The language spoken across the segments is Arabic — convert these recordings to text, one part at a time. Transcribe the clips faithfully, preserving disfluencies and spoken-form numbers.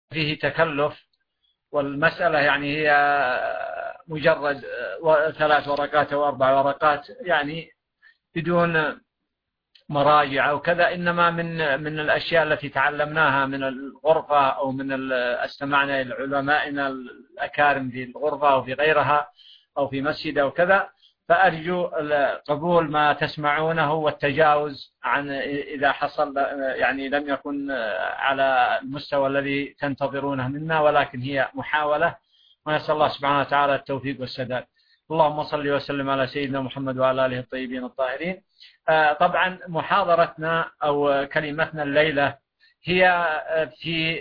فيه تكلف، والمسألة يعني هي مجرد ثلاث ورقات أو أربع ورقات يعني بدون مراجع أو كذا، إنما من من الأشياء التي تعلمناها من الغرفة أو من استمعنا إلى علمائنا الأكارم في الغرفة أو في غيرها أو في مسجد أو كذا. فأرجو قبول ما تسمعونه والتجاوز عن إذا حصل يعني لم يكن على المستوى الذي تنتظرونه منا، ولكن هي محاولة، ونسأل الله سبحانه وتعالى التوفيق والسداد. اللهم صل وسلم على سيدنا محمد وعلى آله الطيبين الطاهرين. طبعا محاضرتنا أو كلمتنا الليلة هي في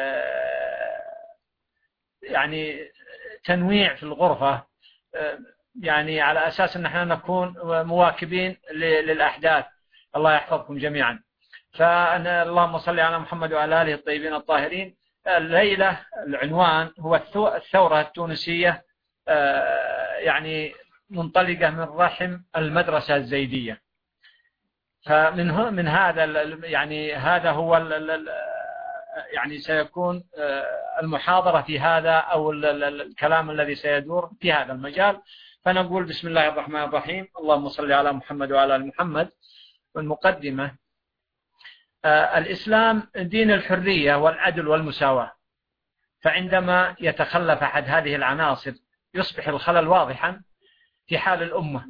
يعني تنويع في الغرفة، يعني على أساس أن احنا نكون مواكبين للأحداث. الله يحفظكم جميعا. فأنا اللهم صل على محمد وعلى آله الطيبين الطاهرين. الليلة العنوان هو الثورة التونسية، يعني منطلقة من رحم المدرسة الزيدية. فمن من هذا يعني هذا هو يعني سيكون المحاضرة في هذا أو الكلام الذي سيدور في هذا المجال. فنقول بسم الله الرحمن الرحيم. اللهم صل على محمد وعلى آل محمد. والمقدمة: الإسلام دين الحرية والعدل والمساواة، فعندما يتخلف أحد هذه العناصر يصبح الخلل واضحا في حال الأمة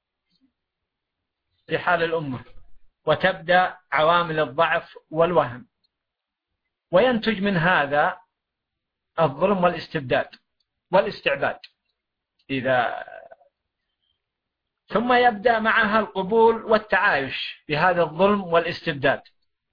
في حال الأمة وتبدأ عوامل الضعف والوهم، وينتج من هذا الظلم والاستبداد والاستعباد إذا ثم يبدأ معها القبول والتعايش بهذا الظلم والاستبداد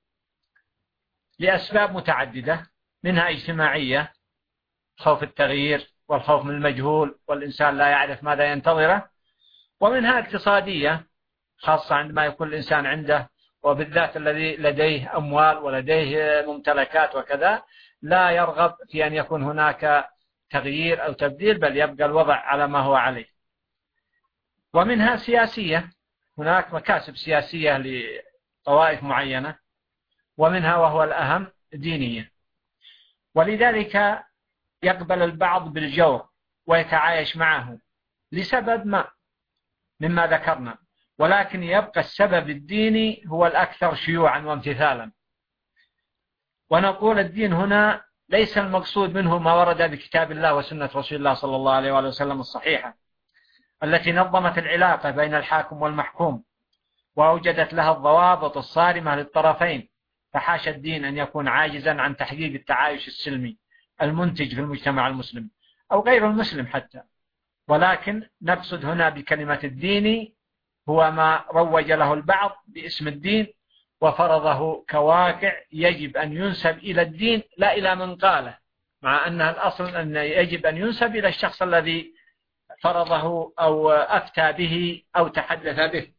لأسباب متعددة، منها اجتماعية، خوف التغيير والخوف من المجهول والإنسان لا يعرف ماذا ينتظره، ومنها اقتصادية، خاصة عندما يكون الإنسان عنده وبالذات الذي لديه أموال ولديه ممتلكات وكذا لا يرغب في أن يكون هناك تغيير أو تبديل، بل يبقى الوضع على ما هو عليه. ومنها سياسية، هناك مكاسب سياسية لطوائف معينة، ومنها وهو الأهم دينية. ولذلك يقبل البعض بالجور ويتعايش معه لسبب ما مما ذكرنا، ولكن يبقى السبب الديني هو الأكثر شيوعا وامتثالا. ونقول الدين هنا ليس المقصود منه ما ورد بكتاب الله وسنة رسول الله صلى الله عليه وآله وسلم الصحيحة التي نظمت العلاقة بين الحاكم والمحكوم وأوجدت لها الضوابط الصارمة للطرفين. فحاشا الدين أن يكون عاجزا عن تحقيق التعايش السلمي المنتج في المجتمع المسلم أو غير المسلم حتى، ولكن نقصد هنا بكلمة الديني هو ما روج له البعض باسم الدين وفرضه كواقع يجب أن ينسب إلى الدين لا إلى من قاله، مع أن الأصل أن يجب أن ينسب إلى الشخص الذي فرضه أو أفتى به أو تحدث به.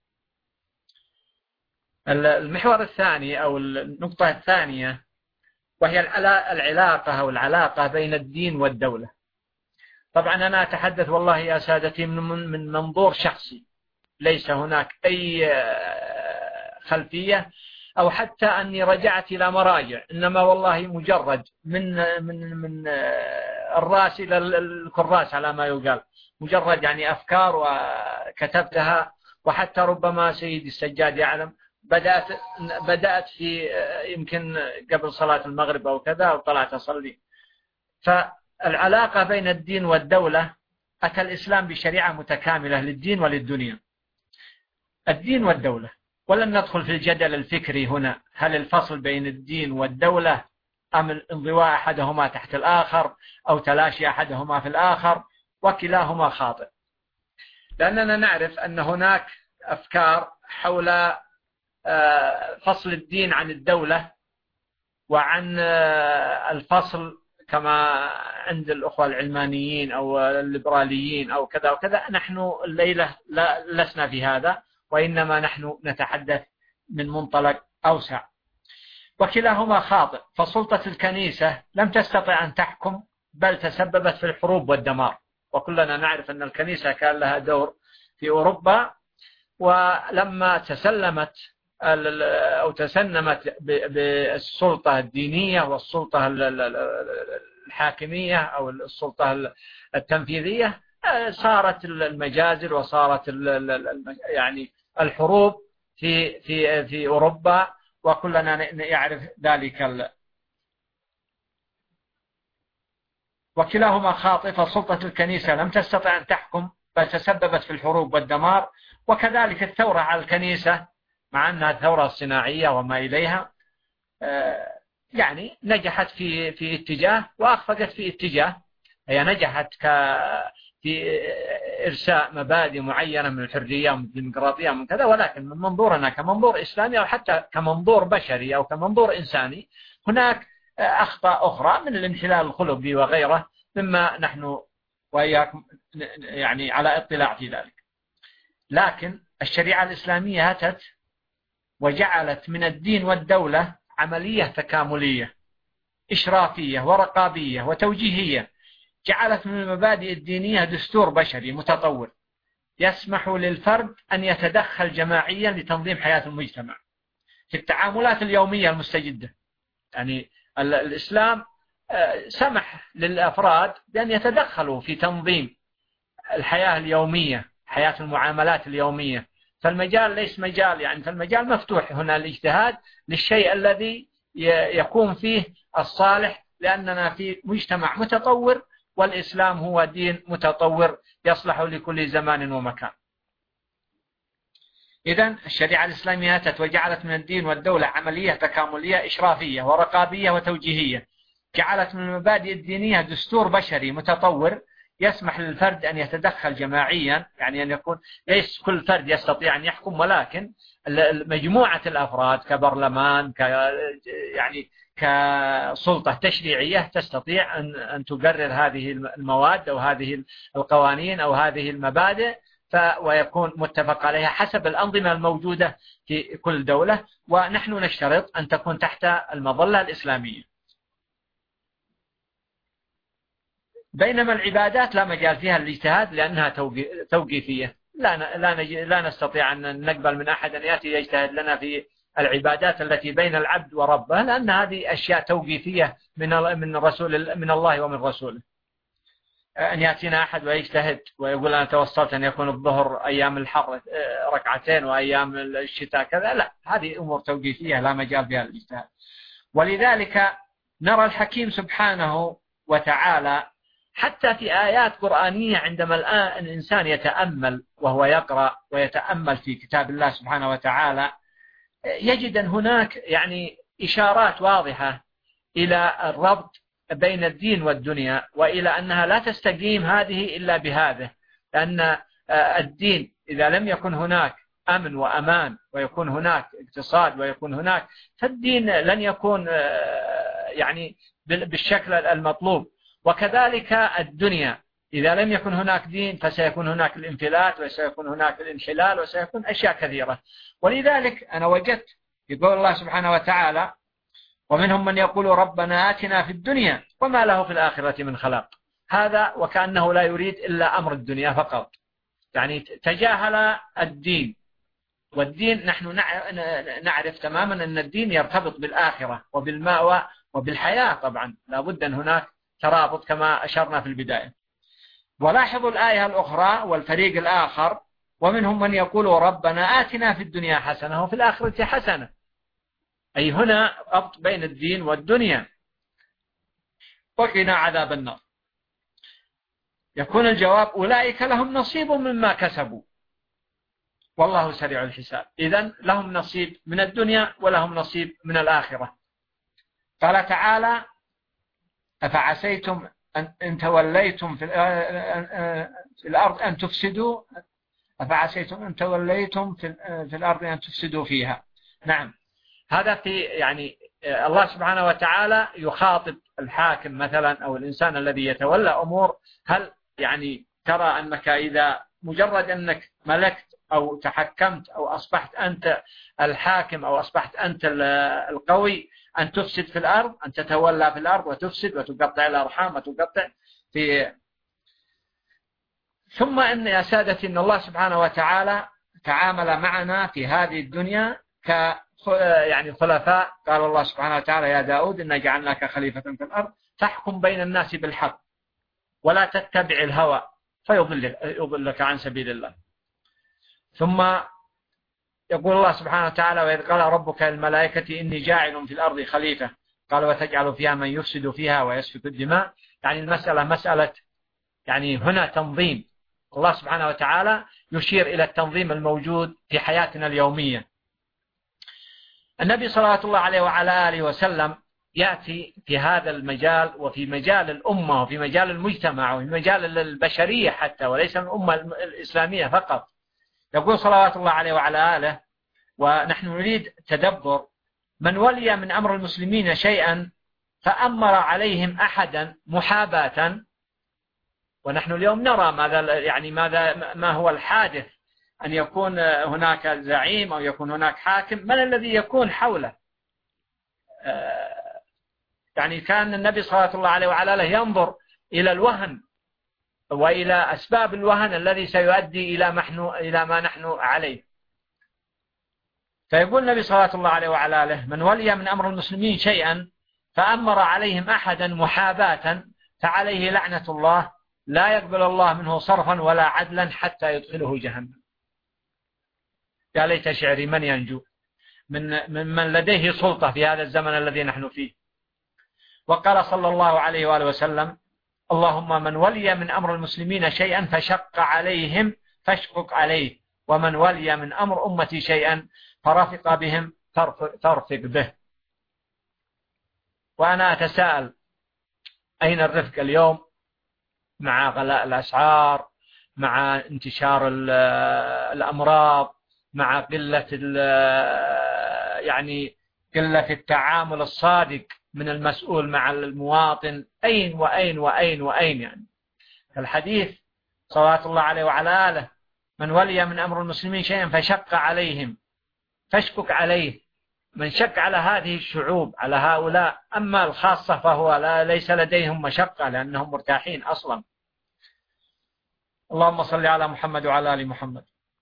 المحور الثاني أو النقطة الثانية وهي العلاقة أو العلاقة بين الدين والدولة. طبعا أنا أتحدث والله يا سادتي من منظور شخصي، ليس هناك أي خلفية أو حتى أني رجعت إلى مراجع، إنما والله مجرد من من من الرأس إلى الكراس على ما يقال، مجرد يعني أفكار وكتبتها. وحتى ربما سيدي السجاد يعلم بدأت بدأت في يمكن قبل صلاة المغرب أو كذا أو طلعت أصلي. فالعلاقة بين الدين والدولة، أتى الإسلام بشريعة متكاملة للدين وللدنيا. الدين والدولة، ولن ندخل في الجدل الفكري هنا، هل الفصل بين الدين والدولة أم انضواء أحدهما تحت الآخر أو تلاشي أحدهما في الآخر، وكلاهما خاطئ، لأننا نعرف أن هناك أفكار حول فصل الدين عن الدولة وعن الفصل كما عند الأخوة العلمانيين أو الليبراليين أو كذا وكذا. نحن الليلة لا لسنا في هذا، وإنما نحن نتحدث من منطلق أوسع، وكلاهما خاطئ. فسلطة الكنيسة لم تستطع أن تحكم، بل تسببت في الحروب والدمار، وكلنا نعرف أن الكنيسة كان لها دور في أوروبا، ولما تسلمت أو تسنمت بالسلطة الدينية والسلطة الحاكمية أو السلطة التنفيذية، صارت المجازر وصارت يعني الحروب في في في أوروبا، وكلنا يعرف ذلك. وكلاهما خاطئ، فسلطة الكنيسة لم تستطع أن تحكم بل تسببت في الحروب والدمار، وكذلك الثورة على الكنيسة مع أنها الثورة الصناعية وما إليها يعني نجحت في في اتجاه وأخفقت في اتجاه. هي نجحت في إرساء مبادئ معينة من الحرية ومن الديمقراطية ومن كذا، ولكن من منظورنا كمنظور إسلامي أو حتى كمنظور بشري أو كمنظور إنساني هناك أخطاء أخرى من الانحلال الخلقي وغيره مما نحن وإياكم يعني على اطلاع في ذلك. لكن الشريعة الإسلامية أتت وجعلت من الدين والدولة عملية تكاملية إشرافية ورقابية وتوجيهية، جعلت من المبادئ الدينية دستور بشري متطور يسمح للفرد أن يتدخل جماعيا لتنظيم حياة المجتمع في التعاملات اليومية المستجدة. يعني الإسلام سمح للأفراد بأن يتدخلوا في تنظيم الحياة اليومية، حياة المعاملات اليومية، فالمجال ليس مجال يعني فالمجال مفتوح هنا الاجتهاد للشيء الذي يكون فيه الصالح، لأننا في مجتمع متطور والإسلام هو دين متطور يصلح لكل زمان ومكان. إذن الشريعة الإسلامية أتت وجعلت من الدين والدولة عملية تكاملية إشرافية ورقابية وتوجيهية، جعلت من المبادئ الدينية دستور بشري متطور يسمح للفرد أن يتدخل جماعيا، يعني أن يكون ليس كل فرد يستطيع أن يحكم، ولكن مجموعة الأفراد كبرلمان ك يعني كسلطة تشريعية تستطيع أن أن تقرر هذه المواد أو هذه القوانين أو هذه المبادئ، ويكون متفق عليها حسب الأنظمة الموجودة في كل دولة، ونحن نشترط أن تكون تحت المظلة الإسلامية. بينما العبادات لا مجال فيها الاجتهاد لأنها توقيفية، لا لا لا نستطيع أن نقبل من أحد أن يأتي يجتهد لنا في العبادات التي بين العبد وربه، لأن هذه أشياء توقيفية من من رسول من الله ومن رسوله. أن يأتينا أحد ويجتهد ويقول أنا توصلت أن يكون الظهر أيام الحر ركعتين وأيام الشتاء كذا، لا، هذه أمور توقيفية لا مجال فيها الاجتهاد. ولذلك نرى الحكيم سبحانه وتعالى حتى في آيات قرآنية عندما الآن الإنسان يتأمل وهو يقرأ ويتأمل في كتاب الله سبحانه وتعالى يجد أن هناك يعني إشارات واضحة إلى الربط بين الدين والدنيا، وإلى أنها لا تستقيم هذه إلا بهذا، لأن الدين إذا لم يكن هناك أمن وأمان ويكون هناك اقتصاد ويكون هناك، فالدين لن يكون يعني بالشكل المطلوب. وكذلك الدنيا إذا لم يكن هناك دين فسيكون هناك الانفلات وسيكون هناك الانحلال وسيكون أشياء كثيرة. ولذلك أنا وجدت يقول الله سبحانه وتعالى ومنهم من يقول ربنا آتنا في الدنيا وما له في الآخرة من خلاق، هذا وكأنه لا يريد إلا أمر الدنيا فقط، يعني تجاهل الدين. والدين نحن نعرف تماما أن الدين يرتبط بالآخرة وبالمأوى وبالحياة، طبعا لا بد أن هناك ترابط كما أشرنا في البداية. ولاحظوا الآية الأخرى والفريق الآخر ومنهم من يقول ربنا آتنا في الدنيا حسنة وفي الآخرة حسنة، أي هنا ربط بين الدين والدنيا. وقنا عذاب النار. يكون الجواب أولئك لهم نصيب مما كسبوا والله سريع الحساب. إذن لهم نصيب من الدنيا ولهم نصيب من الآخرة. قال تعالى أفعسيتم أن توليتم في الأرض أن تفسدوا أفعسيتم أن توليتم في الأرض أن تفسدوا فيها. نعم، هذا في يعني الله سبحانه وتعالى يخاطب الحاكم مثلا أو الإنسان الذي يتولى أمور، هل يعني ترى أنك إذا مجرد أنك ملكت أو تحكمت أو أصبحت أنت الحاكم أو أصبحت أنت القوي أن تفسد في الأرض، أن تتولى في الأرض وتفسد وتقطع الأرحام وتقطع في. ثم أن يا سادتي أن الله سبحانه وتعالى تعامل معنا في هذه الدنيا ك يعني خلفاء. قال الله سبحانه وتعالى يا داود إنا جعلناك خليفة في الأرض فاحكم بين الناس بالحق ولا تتبع الهوى فيضلك عن سبيل الله. ثم يقول الله سبحانه وتعالى وإذ قال ربك للملائكة إني جاعل في الأرض خليفة قال وتجعل فيها من يفسد فيها ويسفك الدماء. يعني المسألة مسألة يعني هنا تنظيم. الله سبحانه وتعالى يشير إلى التنظيم الموجود في حياتنا اليومية. النبي صلى الله عليه وعلى آله وسلم يأتي في هذا المجال وفي مجال الأمة وفي مجال المجتمع وفي مجال البشرية حتى وليس الأمة الإسلامية فقط. يقول صلوات الله عليه وعلى آله ونحن نريد تدبر من ولي من أمر المسلمين شيئا فأمر عليهم أحدا محاباة. ونحن اليوم نرى ماذا يعني ماذا ما هو الحادث أن يكون هناك زعيم أو يكون هناك حاكم من الذي يكون حوله. يعني كان النبي صلى الله عليه وعلى آله ينظر إلى الوهن وإلى أسباب الوهن الذي سيؤدي إلى ما نحن إلى ما نحن عليه. فيقول النبي صلى الله عليه وعلى آله من ولي من أمر المسلمين شيئا فأمر عليهم أحدا محاباة فعليه لعنة الله لا يقبل الله منه صرفا ولا عدلا حتى يدخله جهنم. يا ليت شعري من ينجو من من لديه سلطة في هذا الزمن الذي نحن فيه. وقال صلى الله عليه وآله وسلم اللهم من ولي من أمر المسلمين شيئا فشق عليهم فاشقق عليه ومن ولي من أمر أمتي شيئا فرفق بهم فارفق به. وأنا أتساءل أين الرفق اليوم مع غلاء الأسعار مع انتشار الأمراض مع قلة يعني قلة التعامل الصادق من المسؤول مع المواطن. أين وأين وأين وأين يعني الحديث صلوات الله عليه وعلى آله من ولي من أمر المسلمين شيئا فشق عليهم فاشكك عليه. من شك على هذه الشعوب على هؤلاء. أما الخاصة فهو لا ليس لديهم مشقة لأنهم مرتاحين أصلا. اللهم صل على محمد وعلى آل محمد.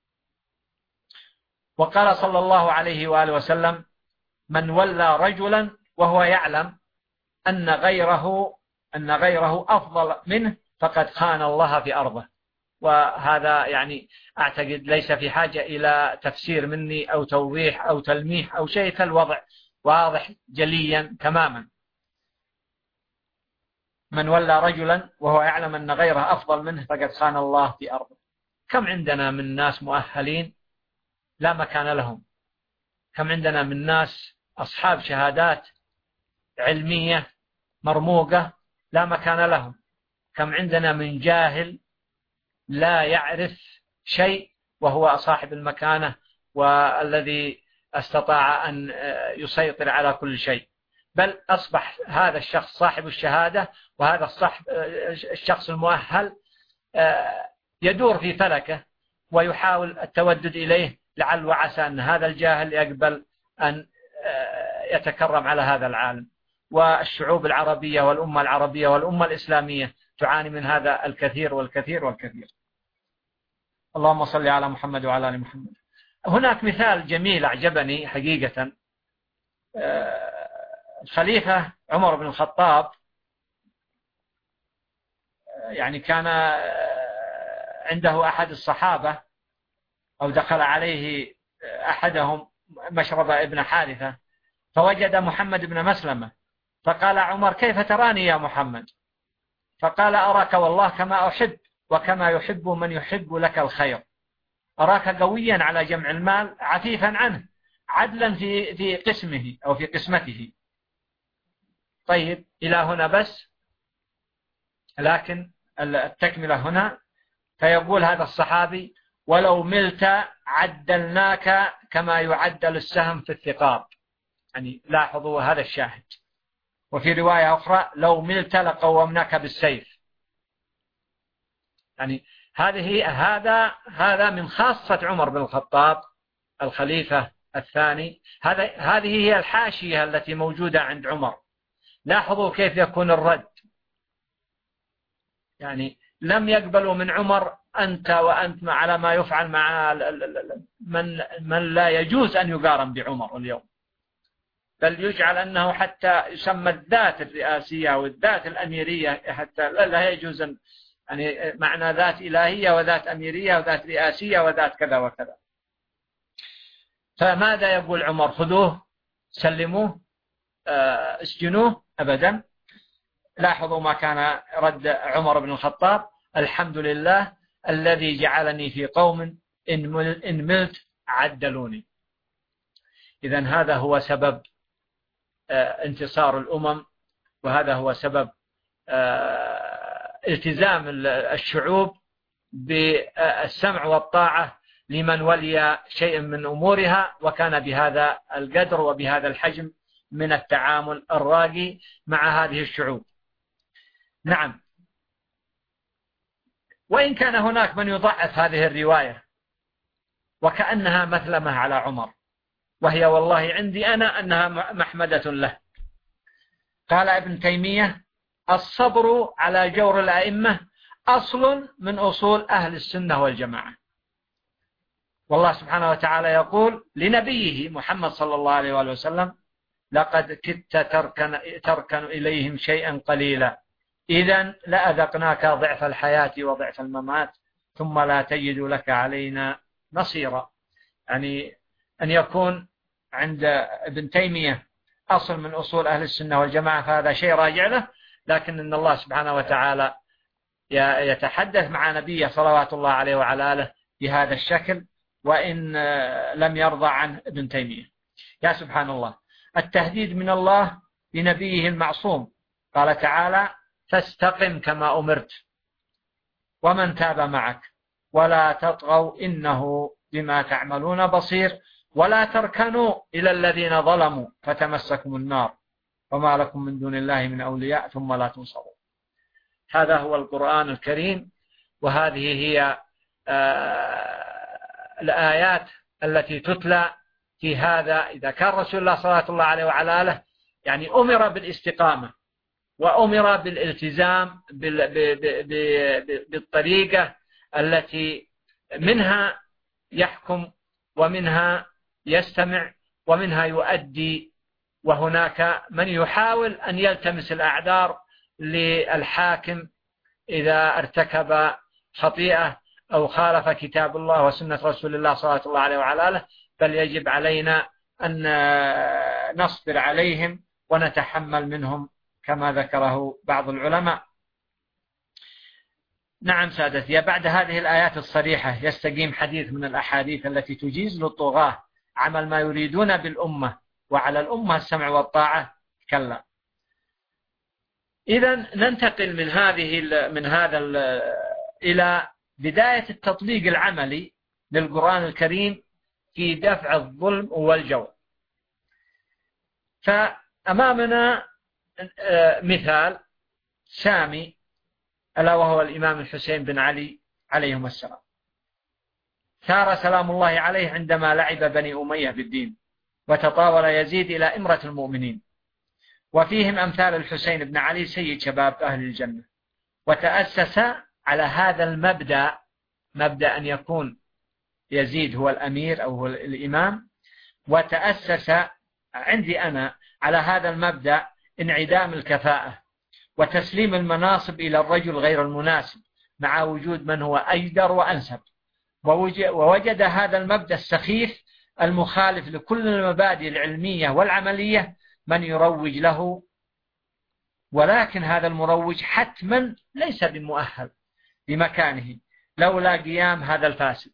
وقال صلى الله عليه وآله وسلم من ولى رجلا وهو يعلم أن غيره أن غيره أفضل منه فقد خان الله في أرضه. وهذا يعني أعتقد ليس في حاجة إلى تفسير مني أو توضيح أو تلميح أو شيء. الوضع واضح جليا تماما. من ولى رجلا وهو يعلم أن غيره أفضل منه فقد خان الله في أرضه. كم عندنا من ناس مؤهلين لا مكان لهم. كم عندنا من ناس أصحاب شهادات علمية مرموقة لا مكان لهم. كم عندنا من جاهل لا يعرف شيء وهو صاحب المكانة والذي استطاع أن يسيطر على كل شيء. بل أصبح هذا الشخص صاحب الشهادة وهذا الصاحب الشخص المؤهل يدور في فلكه ويحاول التودد إليه لعل وعسى أن هذا الجاهل يقبل أن يتكرم على هذا العالم. والشعوب العربية والأمة العربية والأمة الإسلامية تعاني من هذا الكثير والكثير والكثير. اللهم صل على محمد وعلى آل محمد. هناك مثال جميل أعجبني حقيقة. الخليفة عمر بن الخطاب يعني كان عنده أحد الصحابة أو دخل عليه أحدهم مشرب ابن حارثة فوجد محمد بن مسلمة فقال عمر كيف تراني يا محمد؟ فقال أراك والله كما أحب وكما يحب من يحب لك الخير. أراك قويا على جمع المال عفيفا عنه عدلا في في قسمه أو في قسمته. طيب إلى هنا بس. لكن التكملة هنا فيقول هذا الصحابي ولو ملت عدلناك كما يعدل السهم في الثقاب. يعني لاحظوا هذا الشاهد. وفي رواية أخرى لو ملت لقومناك بالسيف. يعني هذه هذا هذا من خاصة عمر بن الخطاب الخليفة الثاني. هذا هذه هي الحاشية التي موجودة عند عمر. لاحظوا كيف يكون الرد. يعني لم يقبلوا من عمر أنت وأنت على ما يفعل مع من من لا يجوز أن يقارن بعمر اليوم، بل يجعل أنه حتى يسمى الذات الرئاسية والذات الأميرية، حتى لا يجوز أن يعني معنى ذات إلهية وذات أميرية وذات رئاسية وذات كذا وكذا. فماذا يقول عمر؟ خذوه سلموه اسجنوه؟ أبدا. لاحظوا ما كان رد عمر بن الخطاب: الحمد لله الذي جعلني في قوم إن ملت عدلوني. إذن هذا هو سبب انتصار الأمم، وهذا هو سبب التزام الشعوب بالسمع والطاعة لمن ولي شيء من أمورها، وكان بهذا القدر وبهذا الحجم من التعامل الراقي مع هذه الشعوب. نعم، وإن كان هناك من يضعف هذه الرواية وكأنها مثلمة على عمر، وهي والله عندي أنا أنها محمدة له. قال ابن تيمية: الصبر على جور الأئمة أصل من أصول أهل السنة والجماعة. والله سبحانه وتعالى يقول لنبيه محمد صلى الله عليه وآله وسلم: لقد كدت تركن, تركن إليهم شيئا قليلا إذن لأذقناك ضعف الحياة وضعف الممات ثم لا تجد لك علينا نصيرا. يعني أن يكون عند ابن تيمية أصل من أصول أهل السنة والجماعة فهذا شيء راجع له، لكن أن الله سبحانه وتعالى يتحدث مع نبيه صلوات الله عليه وعلى آله بهذا الشكل، وإن لم يرضى عن ابن تيمية. يا سبحان الله، التهديد من الله لنبيه المعصوم. قال تعالى: فاستقم كما أمرت ومن تاب معك ولا تطغوا إنه بما تعملون بصير ولا تركنوا إلى الذين ظلموا فتمسكم النار وما لكم من دون الله من أولياء ثم لا تنصرون. هذا هو القرآن الكريم، وهذه هي آه الآيات التي تتلى في هذا. إذا كان رسول الله صلى الله عليه وعلى آله يعني أمر بالاستقامة وأمر بالالتزام بالطريقة التي منها يحكم ومنها يستمع ومنها يؤدي، وهناك من يحاول أن يلتمس الأعذار للحاكم إذا ارتكب خطيئة أو خالف كتاب الله وسنة رسول الله صلى الله عليه وعلى آله، بل يجب علينا أن نصبر عليهم ونتحمل منهم كما ذكره بعض العلماء. نعم سادتي، بعد هذه الآيات الصريحة يستقيم حديث من الأحاديث التي تجيز للطغاة عمل ما يريدون بالأمة وعلى الأمة السمع والطاعة. كلا. إذن ننتقل من هذه من هذا إلى بداية التطبيق العملي للقرآن الكريم في دفع الظلم والجور. فأمامنا مثال سامي، ألا وهو الإمام الحسين بن علي عليهم السلام. ثار سلام الله عليه عندما لعب بني أمية بالدين وتطاول يزيد إلى إمرة المؤمنين، وفيهم أمثال الحسين بن علي سيد شباب أهل الجنة. وتأسس على هذا المبدأ، مبدأ أن يكون يزيد هو الأمير أو هو الإمام، وتأسس عندي أنا على هذا المبدأ انعدام الكفاءة وتسليم المناصب إلى الرجل غير المناسب مع وجود من هو أجدر وأنسب. ووجد هذا المبدأ السخيف المخالف لكل المبادئ العلمية والعملية من يروج له، ولكن هذا المروج حتما ليس بمؤهل بمكانه لولا قيام هذا الفاسد.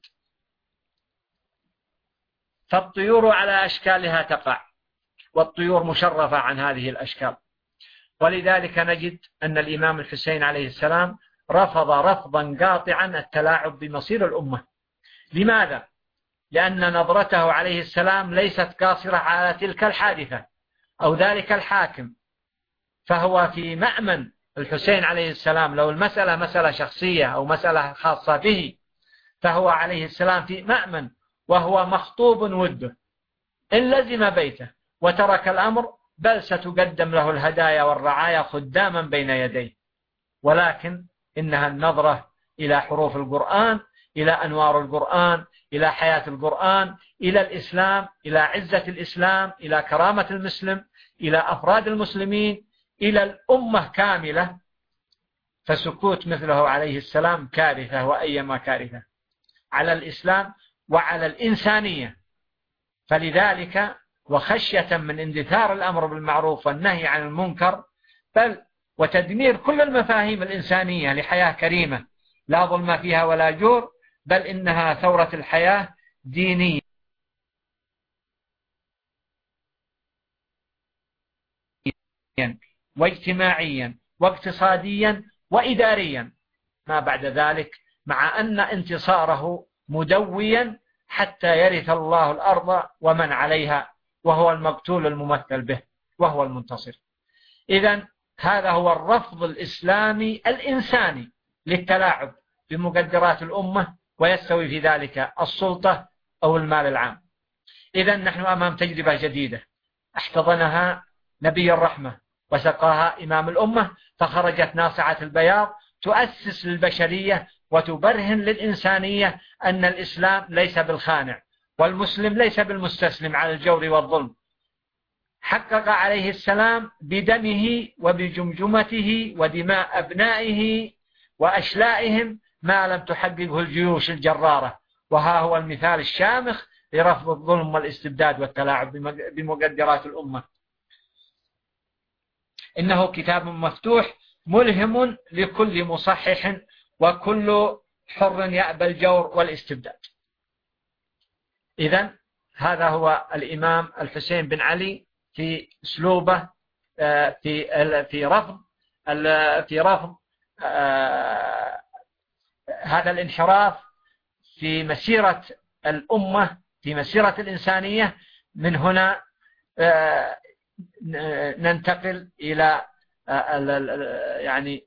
فالطيور على أشكالها تقع، والطيور مشرفة عن هذه الأشكال. ولذلك نجد أن الإمام الحسين عليه السلام رفض رفضا قاطعا التلاعب بمصير الأمة. لماذا؟ لأن نظرته عليه السلام ليست قاصرة على تلك الحادثة أو ذلك الحاكم، فهو في مأمن. الحسين عليه السلام لو المسألة مسألة شخصية أو مسألة خاصة به فهو عليه السلام في مأمن، وهو مخطوب وده إن لزم بيته وترك الأمر بل ستقدم له الهدايا والرعايا خداما بين يديه. ولكن إنها النظرة إلى حروف القرآن، إلى أنوار القرآن، إلى حياة القرآن، إلى الإسلام، إلى عزة الإسلام، إلى كرامة المسلم، إلى أفراد المسلمين، إلى الأمة كاملة. فسكوت مثله عليه السلام كارثة، وأيما كارثة على الإسلام وعلى الإنسانية. فلذلك وخشية من اندثار الأمر بالمعروف والنهي عن المنكر، بل وتدمير كل المفاهيم الإنسانية لحياة كريمة لا ظلم فيها ولا جور، بل إنها ثورة الحياة دينيا واجتماعيا واقتصاديا وإداريا، ما بعد ذلك، مع أن انتصاره مدويا حتى يرث الله الأرض ومن عليها، وهو المقتول الممثل به، وهو المنتصر. إذن هذا هو الرفض الإسلامي الإنساني للتلاعب بمقدرات الأمة، ويستوي في ذلك السلطة أو المال العام. إذن نحن أمام تجربة جديدة احتضنها نبي الرحمة وسقاها إمام الأمة، فخرجت ناصعة البياض تؤسس للبشرية وتبرهن للإنسانية أن الإسلام ليس بالخانع، والمسلم ليس بالمستسلم على الجور والظلم. حقق عليه السلام بدمه وبجمجمته ودماء أبنائه وأشلائهم ما لم تحققه الجيوش الجرارة، وها هو المثال الشامخ لرفض الظلم والاستبداد والتلاعب بمقدرات الأمة. إنه كتاب مفتوح ملهم لكل مصحح وكل حر يأبى الجور والاستبداد. إذن هذا هو الإمام الحسين بن علي في أسلوبه في في رفض في رفض هذا الانحراف في مسيرة الأمة، في مسيرة الإنسانية. من هنا ننتقل إلى يعني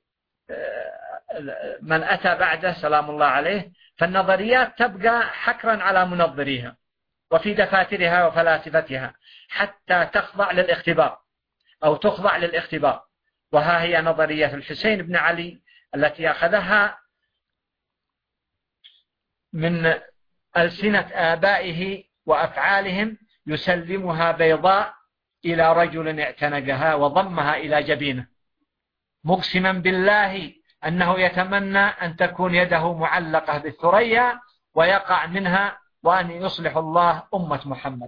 من أتى بعده سلام الله عليه. فالنظريات تبقى حكرا على منظريها وفي دفاترها وفلاسفتها حتى تخضع للاختبار أو تخضع للاختبار. وها هي نظرية الحسين بن علي التي أخذها من ألسنة آبائه وأفعالهم، يسلمها بيضاء إلى رجل اعتنقها وضمها إلى جبينه، مقسما بالله أنه يتمنى أن تكون يده معلقة بالثريا ويقع منها، وأن يصلح الله أمة محمد.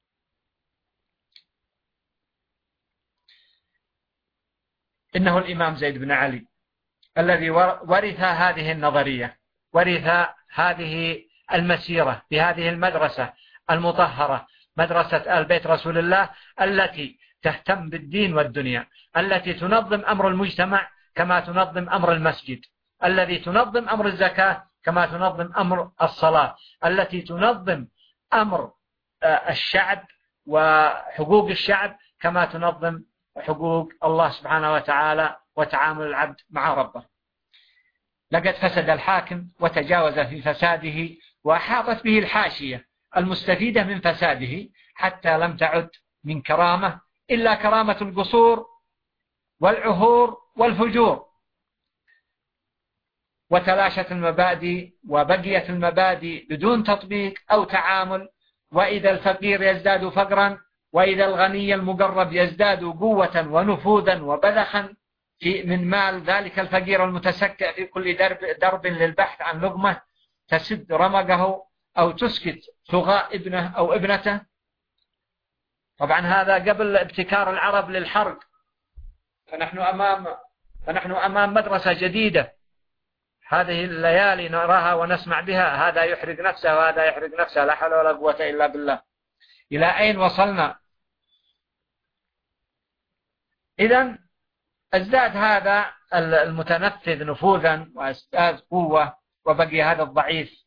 إنه الإمام زيد بن علي الذي ورث هذه النظرية، ورث هذه المسيرة بهذه المدرسة المطهرة، مدرسة آل بيت رسول الله، التي تهتم بالدين والدنيا، التي تنظم أمر المجتمع كما تنظم أمر المسجد، التي تنظم أمر الزكاة كما تنظم أمر الصلاة، التي تنظم أمر الشعب وحقوق الشعب كما تنظم حقوق الله سبحانه وتعالى وتعامل العبد مع ربه. لقد فسد الحاكم وتجاوز في فساده، وأحاطت به الحاشية المستفيدة من فساده، حتى لم تعد من كرامة إلا كرامة القصور والعهور والفجور، وتلاشت المبادئ وبقيت المبادئ بدون تطبيق أو تعامل. وإذا الفقير يزداد فقرا، وإذا الغني المقرب يزداد قوة ونفوذا وبذخا في من مال ذلك الفقير المتسكع في كل درب, درب للبحث عن لقمة تسد رمقه أو تسكت ثغاء ابنه أو ابنته. طبعا هذا قبل ابتكار العرب للحرق، فنحن أمام فنحن أمام مدرسة جديدة. هذه الليالي نراها ونسمع بها، هذا يحرق نفسه وهذا يحرق نفسه، لا حول ولا قوة إلا بالله. إلى أين وصلنا؟ إذن ازداد هذا المتنفذ نفوذا وازداد قوة، وبقي هذا الضعيف.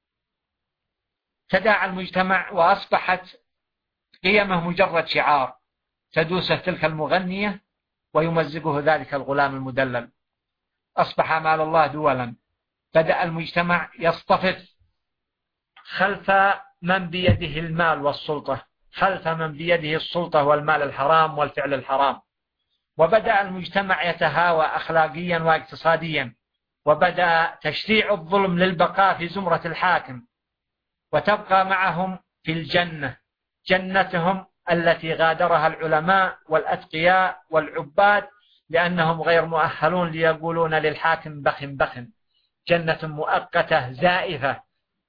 تداعى المجتمع وأصبحت قيمه مجرد شعار تدوسه تلك المغنية ويمزقه ذلك الغلام المدلل. أصبح مال الله دولا. بدأ المجتمع يصطفف خلف من بيده المال والسلطة، خلف من بيده السلطة والمال الحرام والفعل الحرام. وبدأ المجتمع يتهاوى أخلاقيا واقتصاديا، وبدأ تشريع الظلم للبقاء في زمرة الحاكم، وتبقى معهم في الجنة جنتهم التي غادرها العلماء والأتقياء والعباد، لأنهم غير مؤهلون ليقولون للحاكم بخ بخ، جنة مؤقتة زائفة.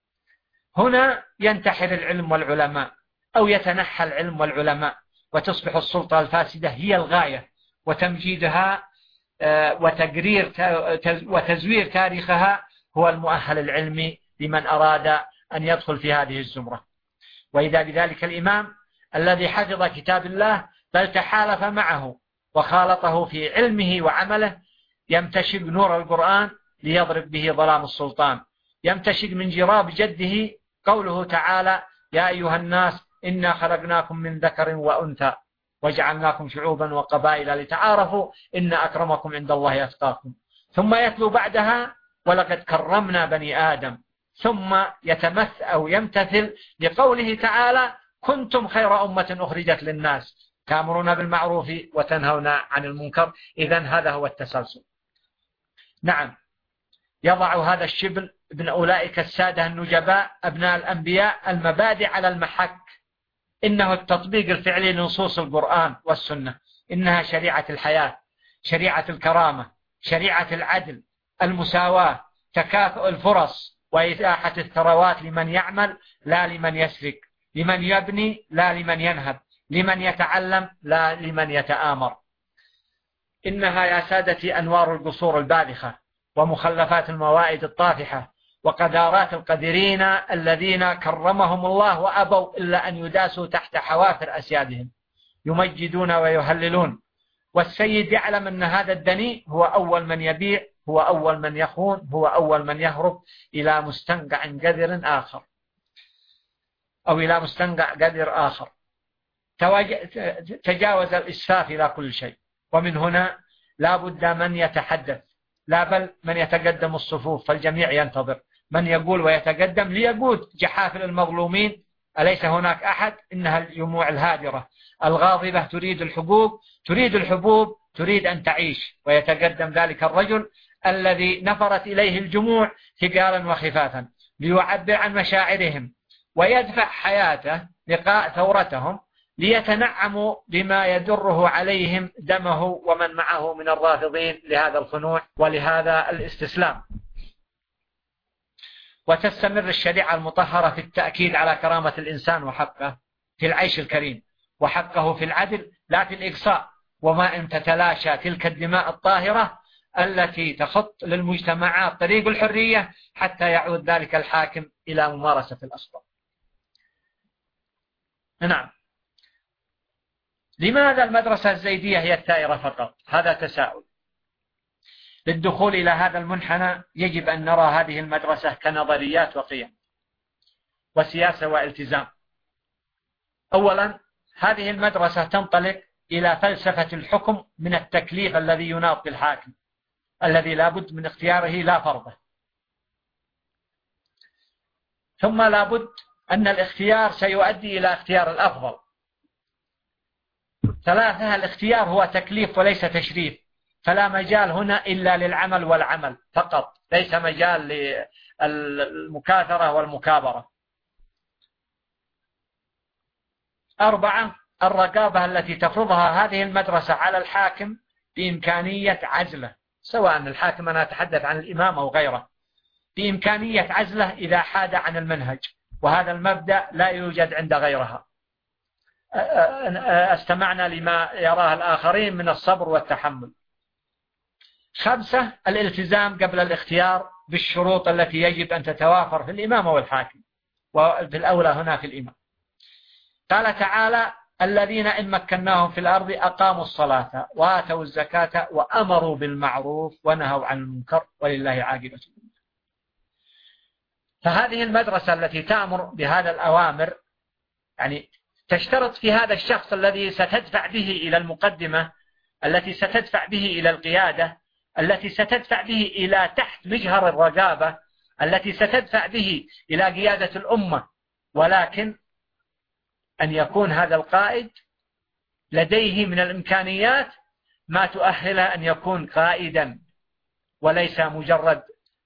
هنا ينتحر العلم والعلماء، أو يتنحى العلم والعلماء، وتصبح السلطة الفاسدة هي الغاية، وتمجيدها وتقرير وتزوير تاريخها هو المؤهل العلمي لمن أراد أن يدخل في هذه الزمرة. وإذا بذلك الإمام الذي حفظ كتاب الله بل تحالف معه وخالطه في علمه وعمله، يمتشق نور القرآن ليضرب به ظلام السلطان، يمتشق من جراب جده قوله تعالى: يا أيها الناس إنا خلقناكم من ذكر وأنثى وجعلناكم شعوبا وقبائل لتعارفوا إن أكرمكم عند الله أتقاكم. ثم يتلو بعدها: ولقد كرمنا بني آدم. ثم يتمثل أو يمتثل لقوله تعالى: كنتم خير أمة أخرجت للناس تأمرون بالمعروف وتنهون عن المنكر. إذن هذا هو التسلسل. نعم، يضع هذا الشبل ابن أولئك السادة النجباء أبناء الأنبياء المبادئ على المحك. إنه التطبيق الفعلي لنصوص القرآن والسنة، إنها شريعة الحياة، شريعة الكرامة، شريعة العدل، المساواة، تكافؤ الفرص، وإتاحة الثروات لمن يعمل لا لمن يسرق، لمن يبني لا لمن ينهب، لمن يتعلم لا لمن يتآمر. إنها يا سادتي أنوار القصور الباذخة، ومخلفات الموائد الطافحة، وقدارات القدرين الذين كرمهم الله وأبوا إلا أن يداسوا تحت حوافر أسيادهم، يمجدون ويهللون. والسيد يعلم أن هذا الدني هو أول من يبيع، هو أول من يخون، هو أول من يهرب إلى مستنقع قدر آخر، أو إلى مستنقع قدر آخر. تجاوز الإسفاف إلى كل شيء. ومن هنا لا بد من يتحدث، لا بل من يتقدم الصفوف، فالجميع ينتظر من يقول ويتقدم ليقود جحافل المظلومين. أليس هناك أحد؟ إنها الجموع الهادرة الغاضبة تريد الحبوب، تريد الحبوب، تريد أن تعيش. ويتقدم ذلك الرجل الذي نفرت إليه الجموع ثقالا وخفافا ليعبر عن مشاعرهم، ويدفع حياته لقاء ثورتهم، ليتنعموا بما يدره عليهم دمه ومن معه من الرافضين لهذا الخنوع ولهذا الاستسلام. وتستمر الشريعة المطهرة في التأكيد على كرامة الإنسان وحقه في العيش الكريم، وحقه في العدل لا في الإقصاء. وما إن تتلاشى تلك الدماء الطاهرة التي تخط للمجتمعات طريق الحرية حتى يعود ذلك الحاكم إلى ممارسة الأخطاء. نعم، لماذا المدرسة الزيدية هي الثائرة فقط؟ هذا تساؤل. للدخول إلى هذا المنحنى يجب أن نرى هذه المدرسة كنظريات وقيم وسياسة والتزام. أولا، هذه المدرسة تنطلق إلى فلسفة الحكم من التكليف الذي يناط بالحاكم، الذي لا بد من اختياره لا فرضه. ثم لا بد أن الاختيار سيؤدي إلى اختيار الأفضل. ثلاثة، الاختيار هو تكليف وليس تشريف، فلا مجال هنا إلا للعمل والعمل فقط، ليس مجال للمكاثرة والمكابرة. أربعة، الرقابة التي تفرضها هذه المدرسة على الحاكم بإمكانية عزله، سواء الحاكم، أنا أتحدث عن الإمام أو غيره، بإمكانية عزله إذا حاد عن المنهج، وهذا المبدأ لا يوجد عند غيرها. استمعنا لما يراه الآخرين من الصبر والتحمل. خمسة، الالتزام قبل الاختيار بالشروط التي يجب أن تتوافر في الإمام والحاكم، وفي الأولى هنا في الإمام. قال تعالى: الذين إن مكناهم في الأرض أقاموا الصلاة وآتوا الزكاة وأمروا بالمعروف ونهوا عن المنكر ولله عاقبة الأمور. فهذه المدرسة التي تأمر بهذا الأوامر يعني تشترط في هذا الشخص الذي ستدفع به إلى المقدمة، التي ستدفع به إلى القيادة، التي ستدفع به إلى تحت مجهر الرقابة، التي ستدفع به إلى قيادة الأمة، ولكن أن يكون هذا القائد لديه من الإمكانيات ما تؤهله أن يكون قائدا وليس مجرد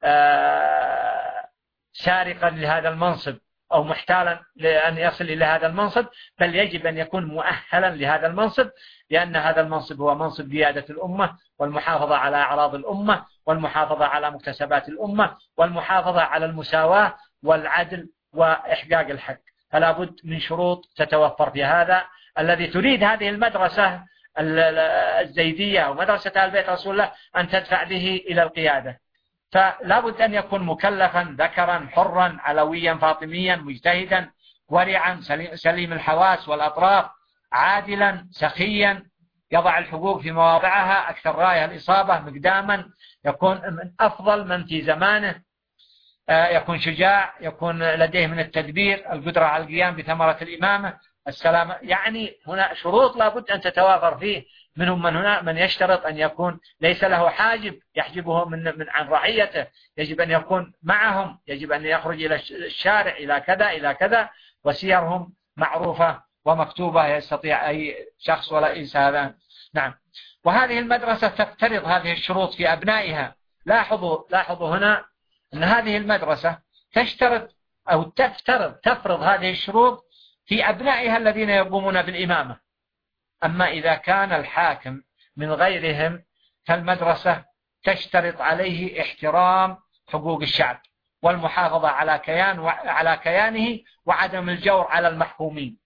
سارقا لهذا المنصب أو محتالا لأن يصل إلى هذا المنصب، بل يجب أن يكون مؤهلا لهذا المنصب، لأن هذا المنصب هو منصب قيادة الأمة والمحافظة على أعراض الأمة والمحافظة على مكتسبات الأمة والمحافظة على المساواة والعدل وإحقاق الحق. فلا بد من شروط تتوفر في هذا الذي تريد هذه المدرسة الزيدية ومدرسة آل بيت رسول الله أن تدفع به إلى القيادة. فلا بد أن يكون مكلفا ذكرا حرا علويا فاطميا مجتهدا ورعا سليم الحواس والأطراف عادلا سخيا يضع الحقوق في مواضعها أكثر راية الإصابة مقداما، يكون من أفضل من في زمانه، يكون شجاع، يكون لديه من التدبير القدرة على القيام بثمرة الإمامة السلامة. يعني هنا شروط لا بد أن تتوافر فيه. منهم من هنا من يشترط أن يكون ليس له حاجب يحجبه من, من عن رعيته، يجب أن يكون معهم، يجب أن يخرج إلى الشارع إلى كذا إلى كذا، وسيرهم معروفة ومكتوبة يستطيع أي شخص ولا إنس هذا. نعم. وهذه المدرسة تفترض هذه الشروط في أبنائها. لاحظوا لاحظوا هنا أن هذه المدرسة تشترط أو تفترض تفرض هذه الشروط في أبنائها الذين يقومون بالإمامة. أما إذا كان الحاكم من غيرهم فالمدرسة تشترط عليه احترام حقوق الشعب والمحافظة على كيان على كيانه وعدم الجور على المحكومين.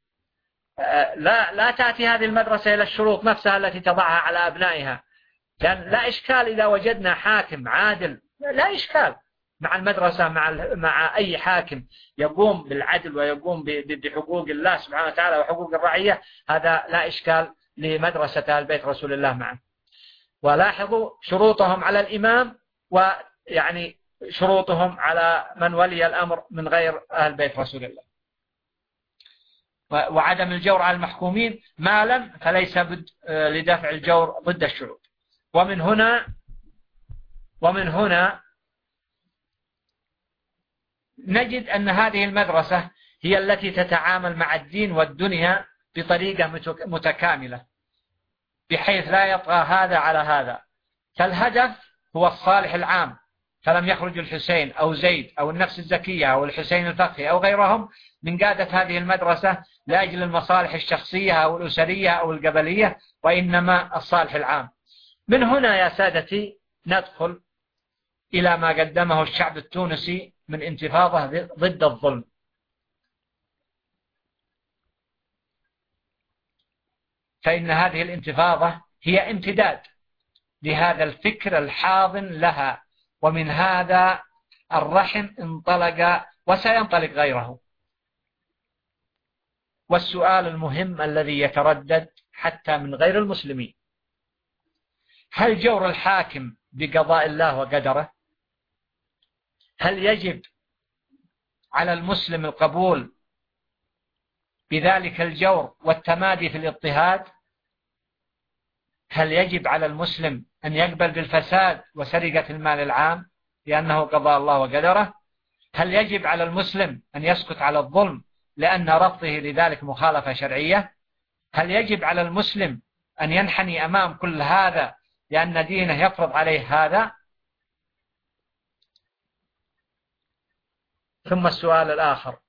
لا لا تأتي هذه المدرسة إلى الشروط نفسها التي تضعها على أبنائها، لأن لا إشكال إذا وجدنا حاكم عادل، لا إشكال مع المدرسة مع مع أي حاكم يقوم بالعدل ويقوم بحقوق الله سبحانه وتعالى وحقوق الرعية، هذا لا إشكال لمدرسة آل بيت رسول الله معه. ولاحظوا شروطهم على الإمام ويعني شروطهم على من ولي الأمر من غير آل بيت رسول الله، وعدم الجور على المحكومين مالا فليس بد لدفع الجور ضد الشعوب. ومن هنا ومن هنا نجد أن هذه المدرسة هي التي تتعامل مع الدين والدنيا بطريقة متكاملة بحيث لا يطغى هذا على هذا. فالهدف هو الصالح العام، فلم يخرج الحسين أو زيد أو النفس الزكية أو الحسين الفقهي أو غيرهم من قادة هذه المدرسة لأجل المصالح الشخصية أو الأسرية أو القبلية، وإنما الصالح العام. من هنا يا سادتي ندخل إلى ما قدمه الشعب التونسي من انتفاضة ضد الظلم. فإن هذه الانتفاضة هي امتداد لهذا الفكر الحاضن لها، ومن هذا الرحم انطلق وسينطلق غيره. والسؤال المهم الذي يتردد حتى من غير المسلمين: هل جور الحاكم بقضاء الله وقدره؟ هل يجب على المسلم القبول بذلك الجور والتمادي في الاضطهاد؟ هل يجب على المسلم أن يقبل بالفساد وسرقة المال العام لأنه قضاء الله وقدره؟ هل يجب على المسلم أن يسكت على الظلم لأن رفضه لذلك مخالفة شرعية؟ هل يجب على المسلم أن ينحني أمام كل هذا لأن دينه يفرض عليه هذا؟ ثم السؤال الآخر: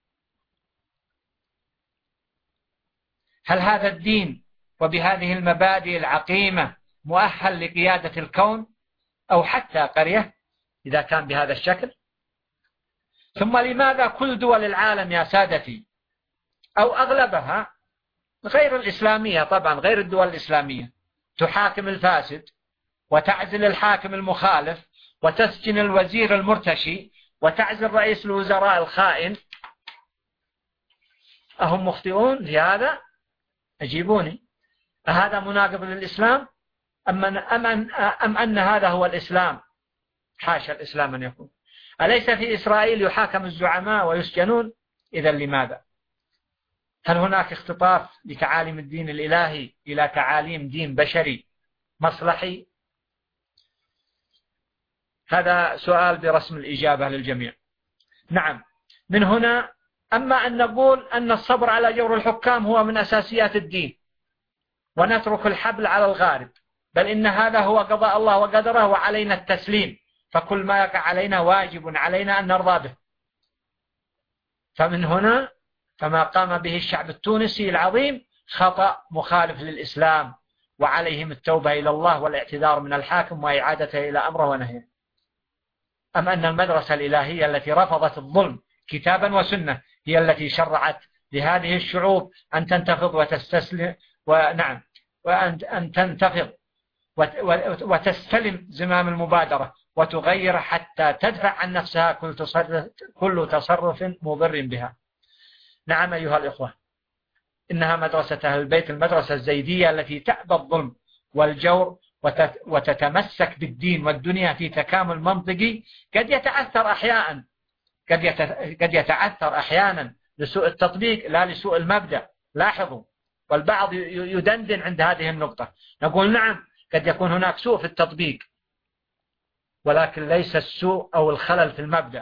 هل هذا الدين وبهذه المبادئ العقيمة مؤهل لقيادة الكون أو حتى قرية إذا كان بهذا الشكل؟ ثم لماذا كل دول العالم يا سادتي أو أغلبها غير الإسلامية طبعا غير الدول الإسلامية تحاكم الفاسد وتعزل الحاكم المخالف وتسجن الوزير المرتشي وتعزل رئيس الوزراء الخائن؟ أهم مخطئون في هذا؟ أجيبوني. أهذا مناقض للإسلام أم أن, أم, أن, أم أن هذا هو الإسلام؟ حاشا الإسلام أن يكون. أليس في إسرائيل يحاكم الزعماء ويسجنون؟ إذا لماذا؟ هل هناك اختطاف لتعاليم الدين الإلهي إلى تعاليم دين بشري مصلحي؟ هذا سؤال برسم الإجابة للجميع. نعم. من هنا أما أن نقول أن الصبر على جور الحكام هو من أساسيات الدين ونترك الحبل على الغارب، بل إن هذا هو قضاء الله وقدره وعلينا التسليم، فكل ما يقع علينا واجب علينا أن نرضى به. فمن هنا فما قام به الشعب التونسي العظيم خطأ مخالف للإسلام، وعليهم التوبة إلى الله والاعتذار من الحاكم وإعادته إلى أمره ونهيه. أم أن المدرسة الإلهية التي رفضت الظلم كتابا وسنة هي التي شرعت لهذه الشعوب أن تنتفض وتستسلم، ونعم وأن تنتفض وتستلم زمام المبادرة وتغير حتى تدفع عن نفسها كل تصرف, كل تصرف مضر بها. نعم أيها الإخوة، إنها مدرسة أهل البيت، المدرسة الزيدية التي تأبى الظلم والجور وتتمسك بالدين والدنيا في تكامل منطقي قد يتأثر أحيانا قد يتأثر أحيانا لسوء التطبيق لا لسوء المبدأ. لاحظوا، والبعض يدندن عند هذه النقطة. نقول نعم قد يكون هناك سوء في التطبيق، ولكن ليس السوء أو الخلل في المبدأ.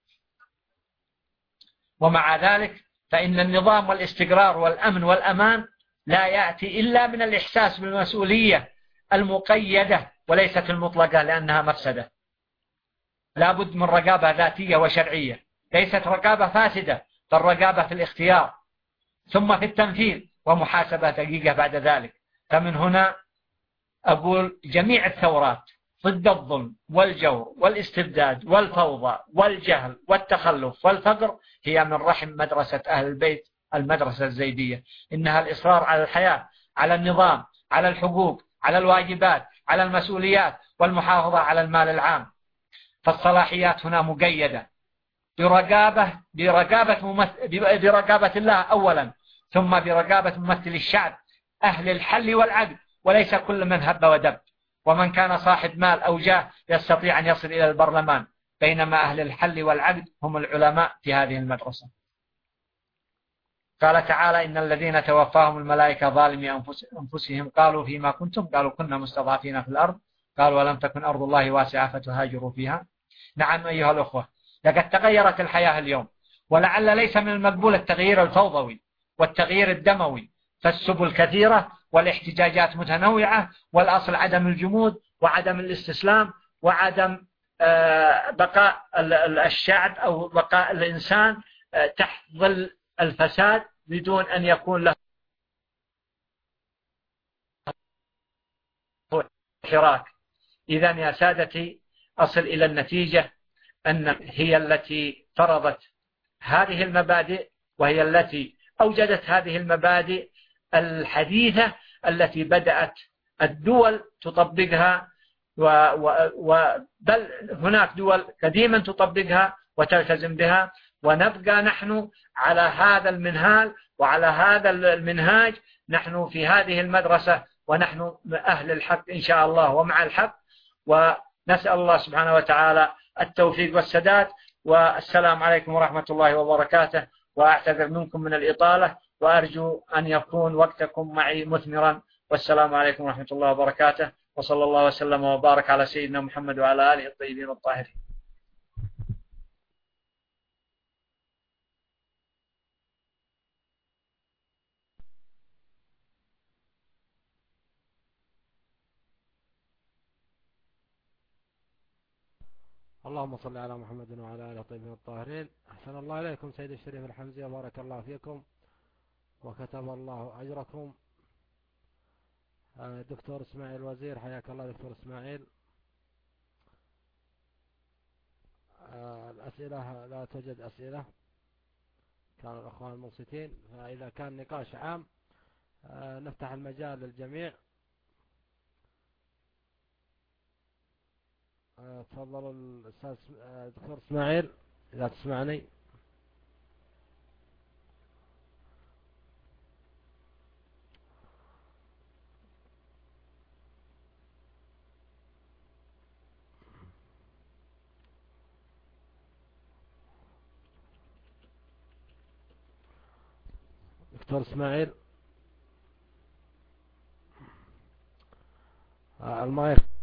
ومع ذلك فإن النظام والاستقرار والأمن والأمان لا يأتي إلا من الإحساس بالمسؤولية المقيدة وليست المطلقة، لأنها مفسدة. لا بد من رقابة ذاتية وشرعية، ليست رقابة فاسدة، بل رقابة في الاختيار ثم في التنفيذ ومحاسبة دقيقة بعد ذلك. فمن هنا أقول جميع الثورات ضد الظلم والجور والاستبداد والفوضى والجهل والتخلف والفقر هي من رحم مدرسة أهل البيت، المدرسة الزيدية. إنها الإصرار على الحياة، على النظام، على الحقوق، على الواجبات، على المسؤوليات، والمحافظة على المال العام. فالصلاحيات هنا مقيدة برقابة برقابة, ممثل برقابة الله أولا، ثم برقابة ممثل الشعب أهل الحل والعقد، وليس كل من هب ودب ومن كان صاحب مال أو جاه يستطيع أن يصل إلى البرلمان، بينما أهل الحل والعقد هم العلماء في هذه المدرسة. قال تعالى: إن الذين توفاهم الملائكة ظالمي أنفسهم قالوا فيما كنتم؟ قالوا كنا مستضعفين في الأرض، قالوا ولم تكن أرض الله واسعة فتهاجروا فيها. نعم أيها الأخوة، لقد تغيرت الحياة اليوم، ولعل ليس من المقبول التغيير الفوضوي والتغيير الدموي، فالسبل كثيرة والاحتجاجات متنوعة، والأصل عدم الجمود وعدم الاستسلام وعدم بقاء الشعب أو بقاء الإنسان تحت ظل الفساد بدون أن يكون له حراك. إذن يا سادتي، أصل إلى النتيجة أن هي التي فرضت هذه المبادئ، وهي التي أوجدت هذه المبادئ الحديثة التي بدأت الدول تطبقها، وبل هناك دول قديما تطبقها وتلتزم بها، ونبقى نحن على هذا المنهال وعلى هذا المنهاج. نحن في هذه المدرسة ونحن أهل الحق إن شاء الله ومع الحق، ونسأل الله سبحانه وتعالى التوفيق والسداد. والسلام عليكم ورحمة الله وبركاته، وأعتذر منكم من الإطالة، وأرجو أن يكون وقتكم معي مثمرا. والسلام عليكم ورحمة الله وبركاته، وصلى الله وسلم وبارك على سيدنا محمد وعلى آله الطيبين الطاهرين. اللهم صل على محمد وعلى آله الطيبين الطاهرين. أحسن الله إليكم سيد الشريف الحمزي، وبارك الله فيكم وكتب الله أجركم. دكتور إسماعيل وزير، حياك الله دكتور إسماعيل. الأسئلة لا توجد أسئلة، كانوا الأخوان المنصتين، فإذا كان نقاش عام نفتح المجال للجميع. تفضل الأستاذ دكتور إسماعيل إذا تسمعني. دكتور إسماعيل المايك.